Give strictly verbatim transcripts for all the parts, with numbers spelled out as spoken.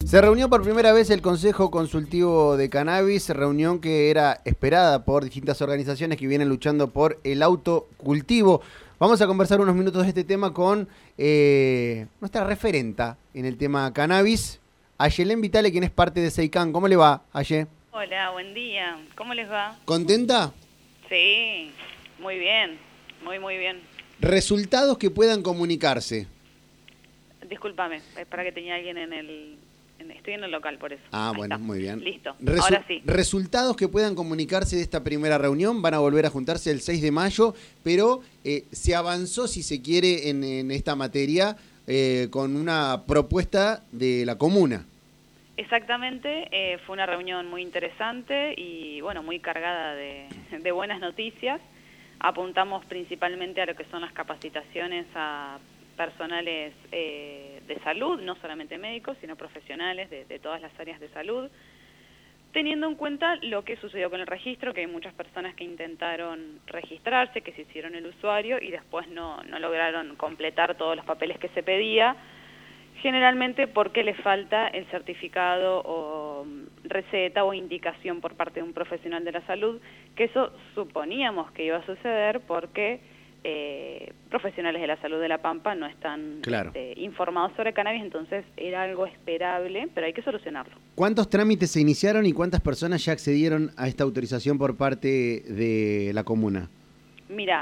Se reunió por primera vez el Consejo Consultivo de Cannabis, reunión que era esperada por distintas organizaciones que vienen luchando por el autocultivo. Vamos a conversar unos minutos de este tema con eh, nuestra referenta en el tema cannabis, Ayelén Vitale, quien es parte de Seican. ¿Cómo le va, Aye? Hola, buen día. ¿Cómo les va? ¿Contenta? Sí, muy bien, muy muy bien. Resultados que puedan comunicarse. Discúlpame, es para que tenía alguien en el... en- estoy en el local, por eso. Ah, Ahí bueno, está. muy bien. Listo, Resu- ahora sí. Resultados que puedan comunicarse de esta primera reunión. Van a volver a juntarse el seis de mayo, pero eh, se avanzó, si se quiere, en, en esta materia eh, con una propuesta de la comuna. Exactamente, eh, fue una reunión muy interesante y, bueno, muy cargada de, de buenas noticias. Apuntamos principalmente a lo que son las capacitaciones a personales eh, de salud, no solamente médicos, sino profesionales de, de todas las áreas de salud, teniendo en cuenta lo que sucedió con el registro, que hay muchas personas que intentaron registrarse, que se hicieron el usuario y después no, no lograron completar todos los papeles que se pedía, generalmente porque les falta el certificado o receta o indicación por parte de un profesional de la salud, que eso suponíamos que iba a suceder porque eh, profesionales de la salud de La Pampa no están Claro. este, informados sobre cannabis, entonces era algo esperable, pero hay que solucionarlo. ¿Cuántos trámites se iniciaron y cuántas personas ya accedieron a esta autorización por parte de la comuna? Mira,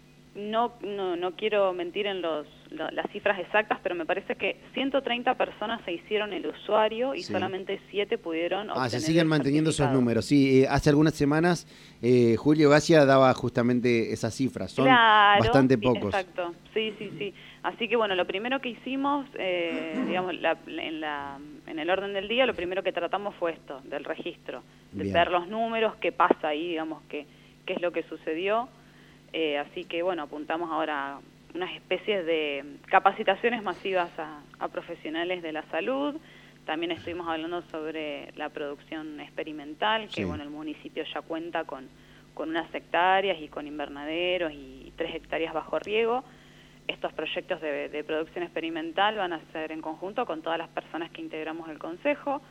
no, no, no quiero mentir en los, lo- las cifras exactas, pero me parece que ciento treinta personas se hicieron el usuario y Sí. solamente siete pudieron obtener Ah, se siguen el manteniendo esos certificado. números. Sí, eh, hace algunas semanas eh, Julio Gacia daba justamente esas cifras. Son Claro, bastante y- pocos. Exacto, sí, sí, sí. Así que bueno, lo primero que hicimos, eh, digamos, la- en, la, en el orden del día, lo primero que tratamos fue esto, del registro, de Bien. ver los números, qué pasa ahí, digamos, qué, qué es lo que sucedió. Eh, así que bueno, apuntamos ahora a unas especies de capacitaciones masivas a, a profesionales de la salud. También estuvimos hablando sobre la producción experimental, que Sí. bueno, el municipio ya cuenta con, con unas hectáreas y con invernaderos y tres hectáreas bajo riego. Estos proyectos de, de producción experimental van a ser en conjunto con todas las personas que integramos el Consejo.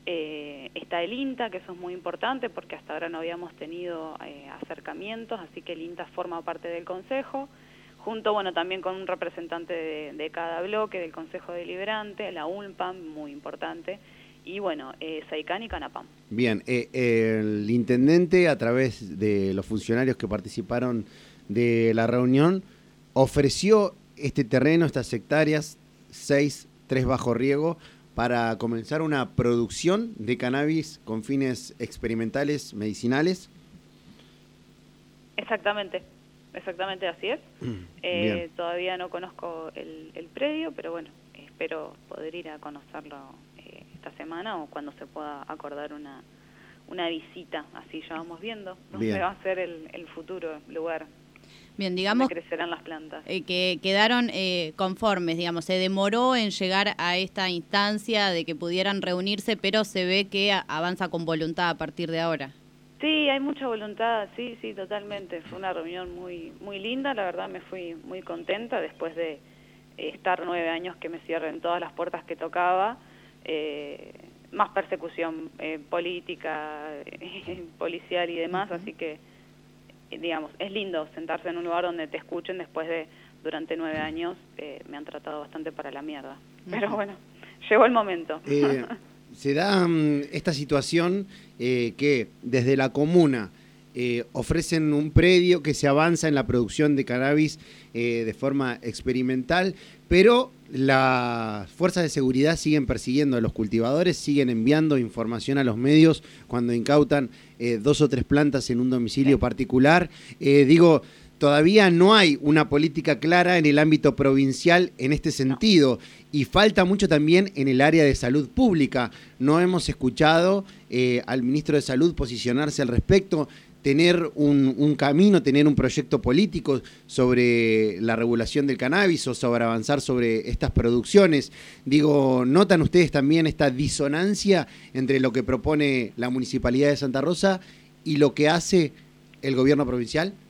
Eh, está el INTA, que eso es muy importante porque hasta ahora no habíamos tenido eh, acercamientos, así que el INTA forma parte del Consejo, junto bueno también con un representante de, de cada bloque del Consejo Deliberante, la UNPAM, muy importante, y bueno, eh, Seican y Canapam. Bien, eh, el intendente, a través de los funcionarios que participaron de la reunión, ofreció este terreno, estas hectáreas, seis, tres bajo riego, para comenzar una producción de cannabis con fines experimentales, medicinales. Exactamente, exactamente así es. Eh, Bien. todavía no conozco el, el predio, pero bueno, espero poder ir a conocerlo eh, esta semana o cuando se pueda acordar una, una visita, así ya vamos viendo dónde Bien. va a ser el, el futuro lugar Bien, donde digamos crecerán las plantas. eh, que quedaron eh, conformes, digamos, se demoró en llegar a esta instancia de que pudieran reunirse, pero se ve que a- avanza con voluntad a partir de ahora. Sí, hay mucha voluntad, sí, sí, totalmente. Fue una reunión muy muy linda, la verdad me fui muy contenta después de eh, estar nueve años que me cierren todas las puertas que tocaba, eh, más persecución eh, política, eh, policial y demás, así que, eh, digamos, es lindo sentarse en un lugar donde te escuchen después de, durante nueve años, eh, me han tratado bastante para la mierda. Pero bueno, llegó el momento. Eh, se da mm, esta situación eh, que desde la comuna eh, ofrecen un predio que se avanza en la producción de cannabis eh, de forma experimental, pero las fuerzas de seguridad siguen persiguiendo a los cultivadores, siguen enviando información a los medios cuando incautan eh, dos o tres plantas en un domicilio particular. Eh, digo, todavía no hay una política clara en el ámbito provincial en este sentido y falta mucho también en el área de salud pública. No hemos escuchado eh, al ministro de Salud posicionarse al respecto, tener un, un camino, tener un proyecto político sobre la regulación del cannabis o sobre avanzar sobre estas producciones. Digo, ¿notan ustedes también esta disonancia entre lo que propone la Municipalidad de Santa Rosa y lo que hace el gobierno provincial?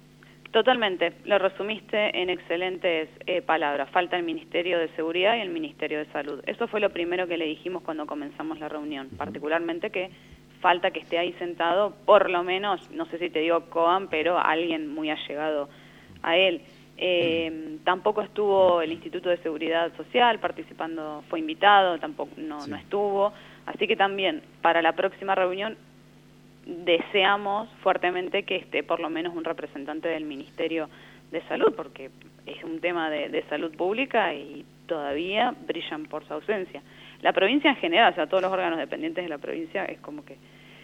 Totalmente, lo resumiste en excelentes eh, palabras. Falta el Ministerio de Seguridad y el Ministerio de Salud. Eso fue lo primero que le dijimos cuando comenzamos la reunión, uh-huh. particularmente que falta que esté ahí sentado, por lo menos, no sé si te digo Coan, pero alguien muy allegado a él. Eh, uh-huh. Tampoco estuvo el Instituto de Seguridad Social participando, fue invitado, tampoco no, sí. no estuvo. Así que también para la próxima reunión deseamos fuertemente que esté por lo menos un representante del Ministerio de Salud, porque es un tema de, de salud pública y todavía brillan por su ausencia. La provincia en general, o sea, todos los órganos dependientes de la provincia es como que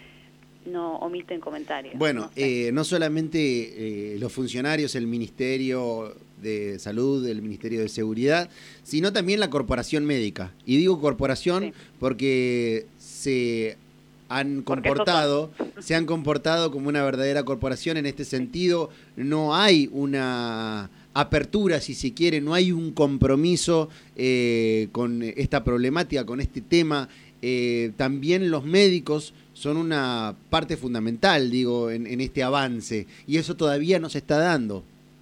no omiten comentarios. Bueno, no, sé. eh, no solamente eh, los funcionarios, el Ministerio de Salud, el Ministerio de Seguridad, sino también la corporación médica. Y digo corporación sí. porque se han comportado, se han comportado como una verdadera corporación en este sentido. No hay una apertura, si se quiere, no hay un compromiso eh, con esta problemática, con este tema. Eh, también los médicos son una parte fundamental, digo, en, en este avance, y eso todavía no se está dando.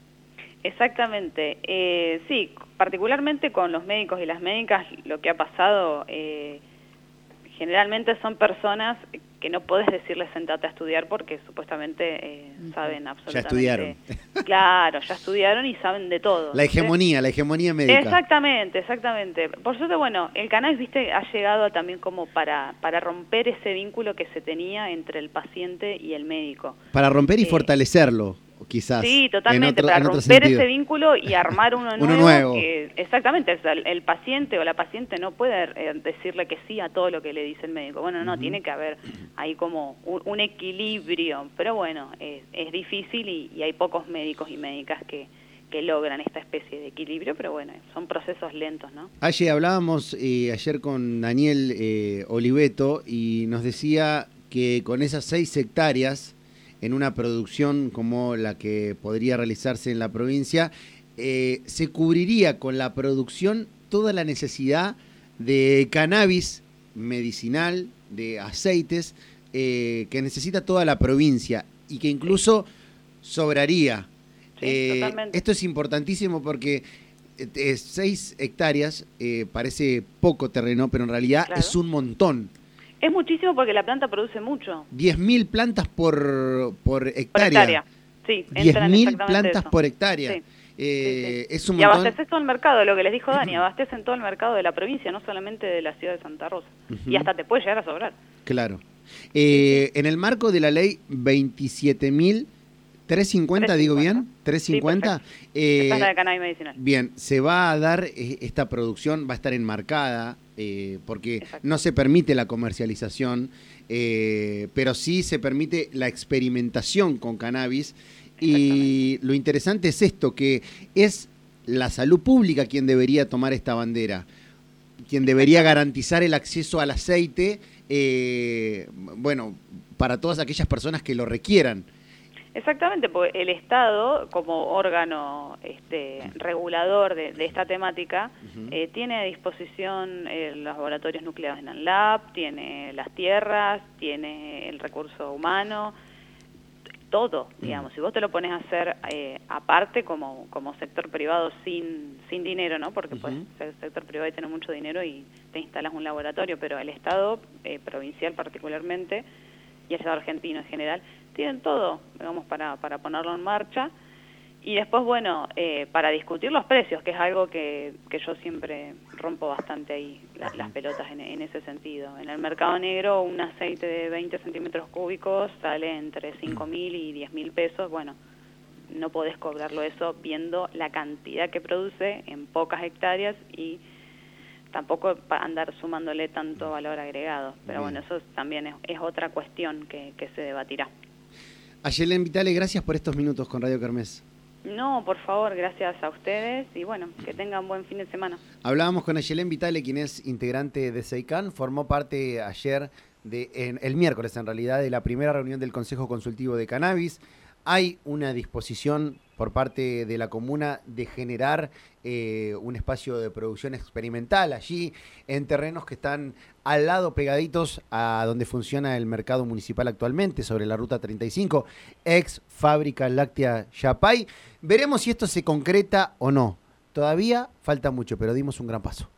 Exactamente, eh, sí, particularmente con los médicos y las médicas, lo que ha pasado... Eh, generalmente son personas que no podés decirles sentate a estudiar porque supuestamente eh, saben absolutamente... Ya estudiaron. Claro, ya estudiaron y saben de todo. La hegemonía, ¿sí? La hegemonía médica. Exactamente, exactamente. Por suerte, bueno, el cannabis, viste, ha llegado también como para, para romper ese vínculo que se tenía entre el paciente y el médico. Para romper y eh, fortalecerlo. Quizás. Sí, totalmente, otro, para romper ese vínculo y armar uno nuevo. uno nuevo. Que, exactamente, o sea, el, el paciente o la paciente no puede eh, decirle que sí a todo lo que le dice el médico. Bueno, no, uh-huh. tiene que haber ahí como un, un equilibrio, pero bueno, es, es difícil y, y hay pocos médicos y médicas que, que logran esta especie de equilibrio, pero bueno, son procesos lentos, ¿no? Ayer hablábamos eh, ayer con Daniel eh, Oliveto y nos decía que con esas seis hectáreas en una producción como la que podría realizarse en la provincia, eh, se cubriría con la producción toda la necesidad de cannabis medicinal, de aceites, eh, que necesita toda la provincia y que incluso sobraría. Sí, eh, esto es importantísimo porque eh, seis hectáreas eh, parece poco terreno, pero en realidad claro. es un montón. Es muchísimo porque la planta produce mucho. diez mil plantas por, por hectárea. Por hectárea, sí. diez mil plantas eso. por hectárea. Sí. Eh, Sí, sí. Es un y montón. abasteces todo el mercado, lo que les dijo Dani, abastecen todo el mercado de la provincia, no solamente de la ciudad de Santa Rosa. Uh-huh. Y hasta te puede llegar a sobrar. Claro. Eh, en el marco de la ley veintisiete mil trescientos cincuenta, digo bien, trescientos cincuenta. Sí, eh, esta es la de cannabis medicinal. Bien, se va a dar eh, esta producción, va a estar enmarcada, eh, porque Exacto. no se permite la comercialización, eh, pero sí se permite la experimentación con cannabis. Y lo interesante es esto, que es la salud pública quien debería tomar esta bandera, quien debería garantizar el acceso al aceite, eh, bueno, para todas aquellas personas que lo requieran. Exactamente, porque el Estado, como órgano este, regulador de, de esta temática, uh-huh. eh, tiene a disposición eh, los laboratorios nucleares en ANLAB, tiene las tierras, tiene el recurso humano, todo, digamos. Uh-huh. Si vos te lo pones a hacer eh, aparte como, como sector privado sin, sin dinero, ¿no? Porque uh-huh. pues el sector privado tiene mucho dinero y te instalas un laboratorio, pero el Estado, eh, provincial particularmente, y el Estado argentino en general, tienen todo, digamos, para, para ponerlo en marcha. Y después, bueno, eh, para discutir los precios, que es algo que, que yo siempre rompo bastante ahí, la, las pelotas en, en ese sentido. En el mercado negro, un aceite de veinte centímetros cúbicos sale entre cinco mil y diez mil pesos. Bueno, no podés cobrarlo eso viendo la cantidad que produce en pocas hectáreas y tampoco andar sumándole tanto valor agregado. Pero bueno, eso también es, es otra cuestión que, que se debatirá. Ayelen Vitale, gracias por estos minutos con Radio Kermés. No, por favor, gracias a ustedes y bueno, que tengan buen fin de semana. Hablábamos con Ayelen Vitale, quien es integrante de SEICAN, formó parte ayer, de, en, el miércoles en realidad, de la primera reunión del Consejo Consultivo de Cannabis. hay una disposición por parte de la comuna de generar eh, un espacio de producción experimental allí en terrenos que están al lado pegaditos a donde funciona el mercado municipal actualmente, sobre la ruta treinta y cinco, ex fábrica láctea Yapay. Veremos si esto se concreta o no. Todavía falta mucho, pero dimos un gran paso.